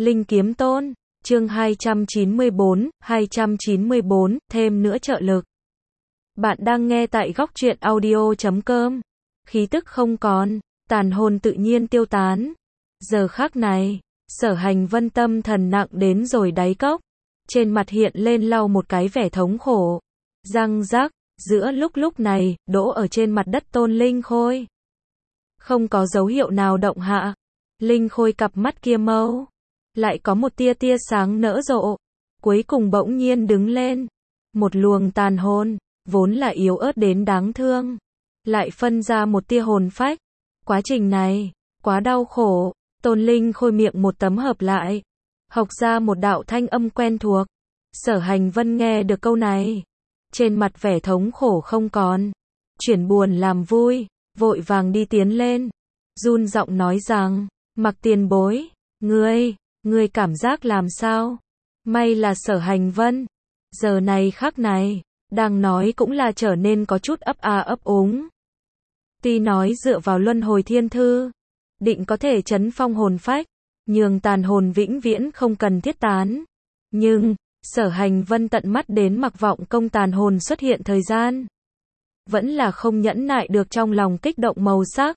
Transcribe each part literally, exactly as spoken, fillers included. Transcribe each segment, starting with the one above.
Linh Kiếm Tôn, chương hai trăm chín mươi bốn, hai trăm chín mươi bốn, thêm nữa trợ lực. Bạn đang nghe tại góc truyện audio chấm com. Khí tức không còn, tàn hồn tự nhiên tiêu tán. Giờ khắc này, Sở Hành Vân tâm thần nặng đến rồi đáy cốc. Trên mặt hiện lên lau một cái vẻ thống khổ. Răng rắc, giữa lúc lúc này, đỗ ở trên mặt đất Tôn Linh Khôi. Không có dấu hiệu nào động hạ. Linh Khôi cặp mắt kia mâu. Lại có một tia tia sáng nở rộ. Cuối cùng bỗng nhiên đứng lên. Một luồng tàn hồn, vốn là yếu ớt đến đáng thương. Lại phân ra một tia hồn phách. Quá trình này, quá đau khổ. Tôn Linh Khôi miệng một tấm hợp lại. Học ra một đạo thanh âm quen thuộc. Sở Hành Vân nghe được câu này. Trên mặt vẻ thống khổ không còn. Chuyển buồn làm vui, vội vàng đi tiến lên. Run giọng nói rằng, Mặc tiền bối, ngươi, ngươi cảm giác làm sao? May là Sở Hành Vân. Giờ này khắc này, đang nói cũng là trở nên có chút ấp a ấp úng. Tuy nói dựa vào luân hồi thiên thư, định có thể chấn phong hồn phách, nhường tàn hồn vĩnh viễn không cần thiết tán. Nhưng, Sở Hành Vân tận mắt đến Mặc Vọng Công tàn hồn xuất hiện thời gian. Vẫn là không nhẫn nại được trong lòng kích động màu sắc.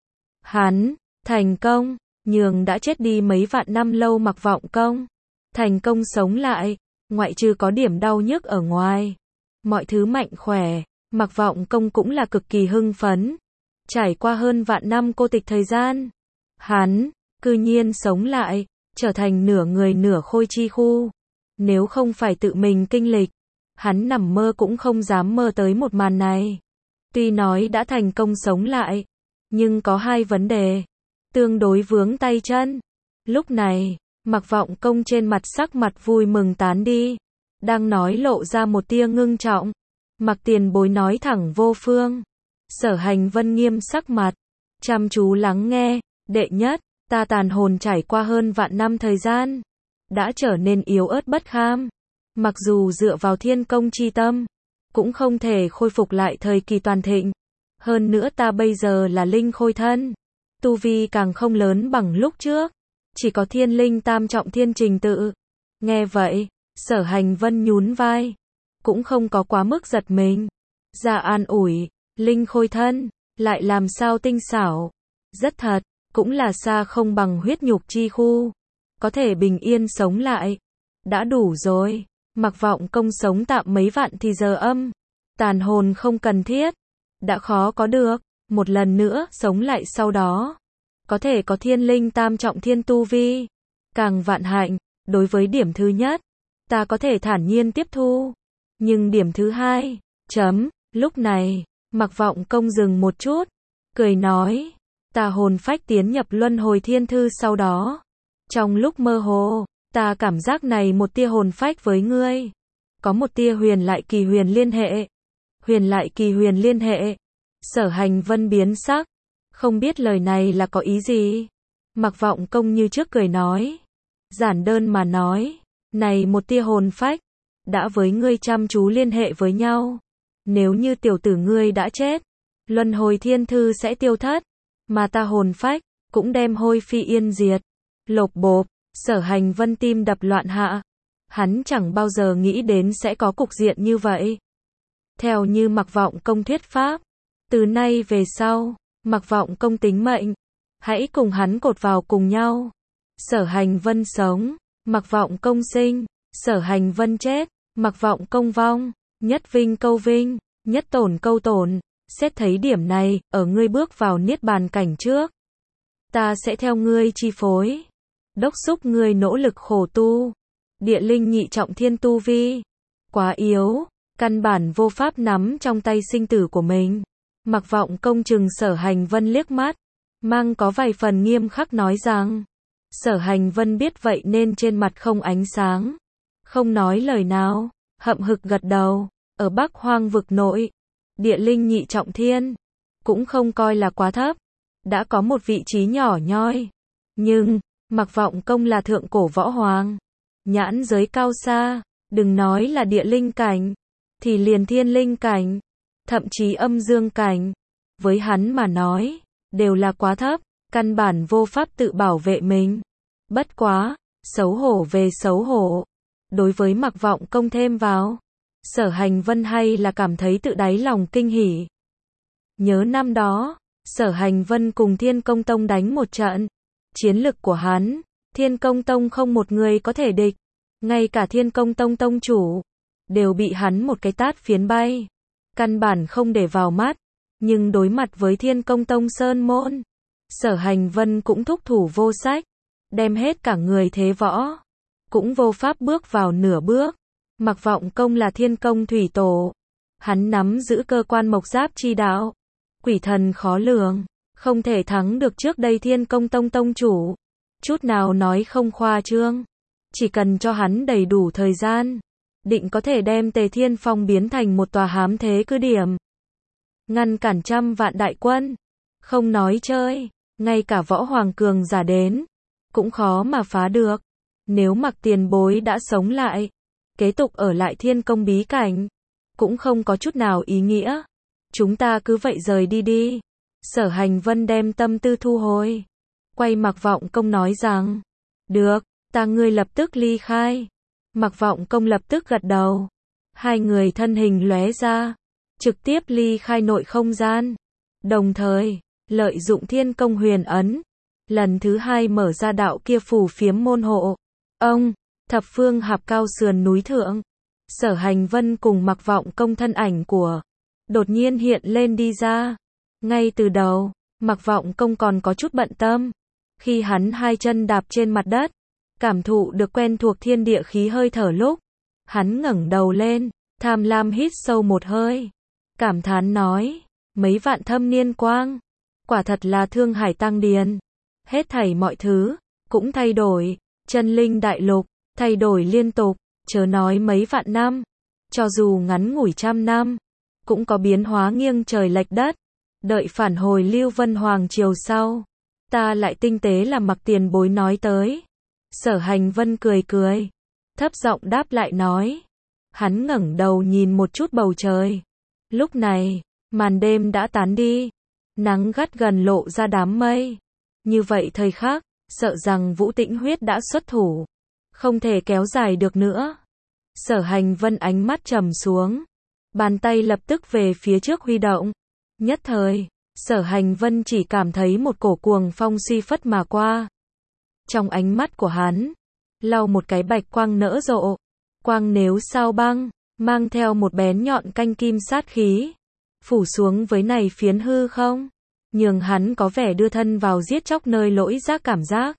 Hắn, thành công, nhường đã chết đi mấy vạn năm lâu Mặc Vọng Công. Thành công sống lại, ngoại trừ có điểm đau nhức ở ngoài. Mọi thứ mạnh khỏe, Mặc Vọng Công cũng là cực kỳ hưng phấn. Trải qua hơn vạn năm cô tịch thời gian, hắn, cư nhiên sống lại, trở thành nửa người nửa khôi chi khu. Nếu không phải tự mình kinh lịch, hắn nằm mơ cũng không dám mơ tới một màn này. Tuy nói đã thành công sống lại, nhưng có hai vấn đề, tương đối vướng tay chân. Lúc này, Mặc Vọng Công trên mặt sắc mặt vui mừng tán đi, đang nói lộ ra một tia ngưng trọng. Mặc tiền bối nói thẳng vô phương. Sở Hành Vân nghiêm sắc mặt, chăm chú lắng nghe. Đệ nhất, ta tàn hồn trải qua hơn vạn năm thời gian, đã trở nên yếu ớt bất kham. Mặc dù dựa vào thiên công chi tâm, cũng không thể khôi phục lại thời kỳ toàn thịnh. Hơn nữa ta bây giờ là linh khôi thân, tu vi càng không lớn bằng lúc trước, chỉ có thiên linh tam trọng thiên trình tự. Nghe vậy, Sở Hành Vân nhún vai, cũng không có quá mức giật mình. Ra an ủi, linh khôi thân, lại làm sao tinh xảo. Rất thật, cũng là xa không bằng huyết nhục chi khu. Có thể bình yên sống lại, đã đủ rồi. Mặc Vọng Công sống tạm mấy vạn thì giờ âm, tàn hồn không cần thiết, đã khó có được. Một lần nữa sống lại sau đó, có thể có thiên linh tam trọng thiên tu vi, càng vạn hạnh. Đối với điểm thứ nhất, ta có thể thản nhiên tiếp thu. Nhưng điểm thứ hai, chấm, lúc này, Mặc Vọng Công dừng một chút, cười nói, ta hồn phách tiến nhập luân hồi thiên thư sau đó. Trong lúc mơ hồ, ta cảm giác này một tia hồn phách với ngươi. Có một tia huyền lại kỳ huyền liên hệ. Huyền lại kỳ huyền liên hệ. Sở Hành Vân biến sắc. Không biết lời này là có ý gì. Mặc Vọng Công như trước cười nói. Giản đơn mà nói. Này một tia hồn phách. Đã với ngươi chăm chú liên hệ với nhau. Nếu như tiểu tử ngươi đã chết, luân hồi thiên thư sẽ tiêu thất. Mà ta hồn phách, cũng đem hôi phi yên diệt. Lộp bộp, Sở Hành Vân tim đập loạn hạ. Hắn chẳng bao giờ nghĩ đến sẽ có cục diện như vậy. Theo như Mặc Vọng Công thuyết pháp, từ nay về sau, Mặc Vọng Công tính mệnh, hãy cùng hắn cột vào cùng nhau. Sở Hành Vân sống, Mặc Vọng Công sinh. Sở Hành Vân chết, Mặc Vọng Công vong. Nhất vinh câu vinh, nhất tổn câu tổn. Xét thấy điểm này, ở ngươi bước vào niết bàn cảnh trước, ta sẽ theo ngươi chi phối, đốc xúc ngươi nỗ lực khổ tu. Địa linh nhị trọng thiên tu vi, quá yếu, căn bản vô pháp nắm trong tay sinh tử của mình. Mặc Vọng Công chừng Sở Hành Vân liếc mắt, mang có vài phần nghiêm khắc nói rằng. Sở Hành Vân biết vậy nên trên mặt không ánh sáng, không nói lời nào, hậm hực gật đầu. Ở Bắc Hoang vực nội, địa linh nhị trọng thiên, cũng không coi là quá thấp, đã có một vị trí nhỏ nhoi. Nhưng, Mặc Vọng Công là thượng cổ võ hoàng, nhãn giới cao xa, đừng nói là địa linh cảnh, thì liền thiên linh cảnh, thậm chí âm dương cảnh, với hắn mà nói, đều là quá thấp, căn bản vô pháp tự bảo vệ mình. Bất quá, Xấu hổ về xấu hổ. Đối với Mặc Vọng Công thêm vào, Sở Hành Vân hay là cảm thấy tự đáy lòng kinh hỉ. Nhớ năm đó, Sở Hành Vân cùng Thiên Công Tông đánh một trận. Chiến lực của hắn, Thiên Công Tông không một người có thể địch. Ngay cả Thiên Công Tông tông chủ, đều bị hắn một cái tát phiến bay. Căn bản không để vào mắt. Nhưng đối mặt với Thiên Công Tông Sơn Môn, Sở Hành Vân cũng thúc thủ vô sách. Đem hết cả người thế võ. Cũng vô pháp bước vào nửa bước. Mặc Vọng Công là Thiên Công thủy tổ. Hắn nắm giữ cơ quan mộc giáp chi đạo. Quỷ thần khó lường. Không thể thắng được trước đây Thiên Công Tông tông chủ. Chút nào nói không khoa trương. Chỉ cần cho hắn đầy đủ thời gian, định có thể đem Tề Thiên Phong biến thành một tòa hám thế cứ điểm. Ngăn cản trăm vạn đại quân. Không nói chơi, ngay cả võ hoàng cường giả đến, cũng khó mà phá được. Nếu Mặc tiền bối đã sống lại, kế tục ở lại Thiên Công bí cảnh, cũng không có chút nào ý nghĩa. Chúng ta cứ vậy rời đi đi. Sở Hành Vân đem tâm tư thu hồi. Quay Mặc Vọng Công nói rằng, được, ta ngươi lập tức ly khai. Mặc Vọng Công lập tức gật đầu. Hai người thân hình lóe ra, trực tiếp ly khai nội không gian. Đồng thời, lợi dụng Thiên Công huyền ấn, lần thứ hai mở ra đạo kia phù phiếm môn hộ. Ông, thập phương hạp cao sườn núi thượng. Sở Hành Vân cùng Mặc Vọng Công thân ảnh của đột nhiên hiện lên đi ra. Ngay từ đầu, Mặc Vọng Công còn có chút bận tâm. Khi hắn hai chân đạp trên mặt đất, cảm thụ được quen thuộc thiên địa khí hơi thở lúc, hắn ngẩng đầu lên, tham lam hít sâu một hơi. Cảm thán nói, mấy vạn thâm niên quang, quả thật là thương hải tăng điền. Hết thảy mọi thứ, cũng thay đổi, chân linh đại lục, thay đổi liên tục, chớ nói mấy vạn năm. Cho dù ngắn ngủi trăm năm, cũng có biến hóa nghiêng trời lệch đất. Đợi phản hồi Lưu Vân Hoàng triều sau, ta lại tinh tế làm Mặc tiền bối nói tới. Sở Hành Vân cười cười, thấp giọng đáp lại nói. Hắn ngẩng đầu nhìn một chút bầu trời. Lúc này, màn đêm đã tán đi, nắng gắt gần lộ ra đám mây. Như vậy thời khắc, sợ rằng Vũ Tĩnh Huyết đã xuất thủ, không thể kéo dài được nữa. Sở Hành Vân ánh mắt trầm xuống, bàn tay lập tức về phía trước huy động. Nhất thời, Sở Hành Vân chỉ cảm thấy một cổ cuồng phong suy phất mà qua. Trong ánh mắt của hắn, lau một cái bạch quang nở rộ. Quang nếu sao băng, mang theo một bén nhọn canh kim sát khí, phủ xuống với này phiến hư không, nhường hắn có vẻ đưa thân vào giết chóc nơi lỗi giác cảm giác.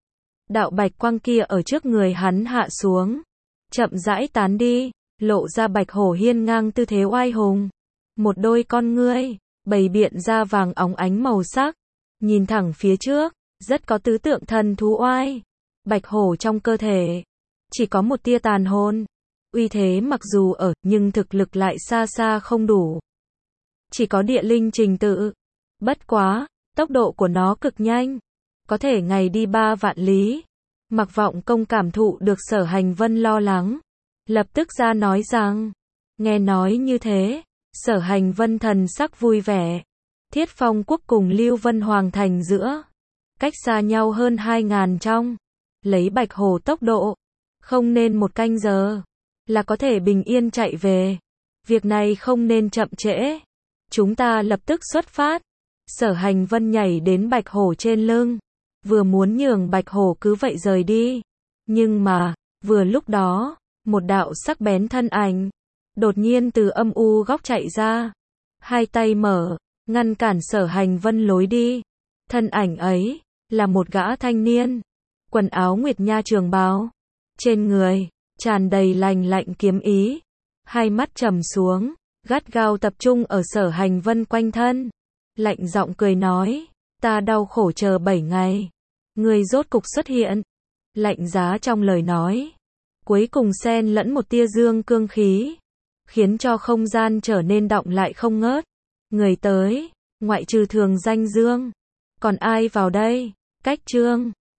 Đạo bạch quang kia ở trước người hắn hạ xuống, chậm rãi tán đi, lộ ra bạch hổ hiên ngang tư thế oai hùng. Một đôi con ngươi, bày biện ra vàng óng ánh màu sắc, nhìn thẳng phía trước, rất có tứ tượng thần thú oai. Bạch hổ trong cơ thể, chỉ có một tia tàn hồn. Uy thế mặc dù ở, nhưng thực lực lại xa xa không đủ. Chỉ có địa linh trình tự. Bất quá, tốc độ của nó cực nhanh, có thể ngày đi ba vạn lý. Mặc Vọng Công cảm thụ được Sở Hành Vân lo lắng, lập tức ra nói rằng, nghe nói như thế, Sở Hành Vân thần sắc vui vẻ. Thiết Phong quốc cùng Lưu Vân Hoàng thành giữa, cách xa nhau hơn hai ngàn trong. Lấy bạch hổ tốc độ, không nên một canh giờ, là có thể bình yên chạy về. Việc này không nên chậm trễ. Chúng ta lập tức xuất phát. Sở Hành Vân nhảy đến bạch hổ trên lưng, vừa muốn nhường bạch hổ cứ vậy rời đi. Nhưng mà, vừa lúc đó, một đạo sắc bén thân ảnh, đột nhiên từ âm u góc chạy ra. Hai tay mở, ngăn cản Sở Hành Vân lối đi. Thân ảnh ấy, là một gã thanh niên. Quần áo nguyệt nha trường bào. Trên người, tràn đầy lành lạnh kiếm ý. Hai mắt trầm xuống, gắt gao tập trung ở Sở Hành Vân quanh thân. Lạnh giọng cười nói, ta đau khổ chờ bảy ngày. Người rốt cục xuất hiện. Lạnh giá trong lời nói, cuối cùng xen lẫn một tia dương cương khí, khiến cho không gian trở nên đọng lại không ngớt. Người tới, ngoại trừ Thường Danh Dương, còn ai vào đây? Cách Trương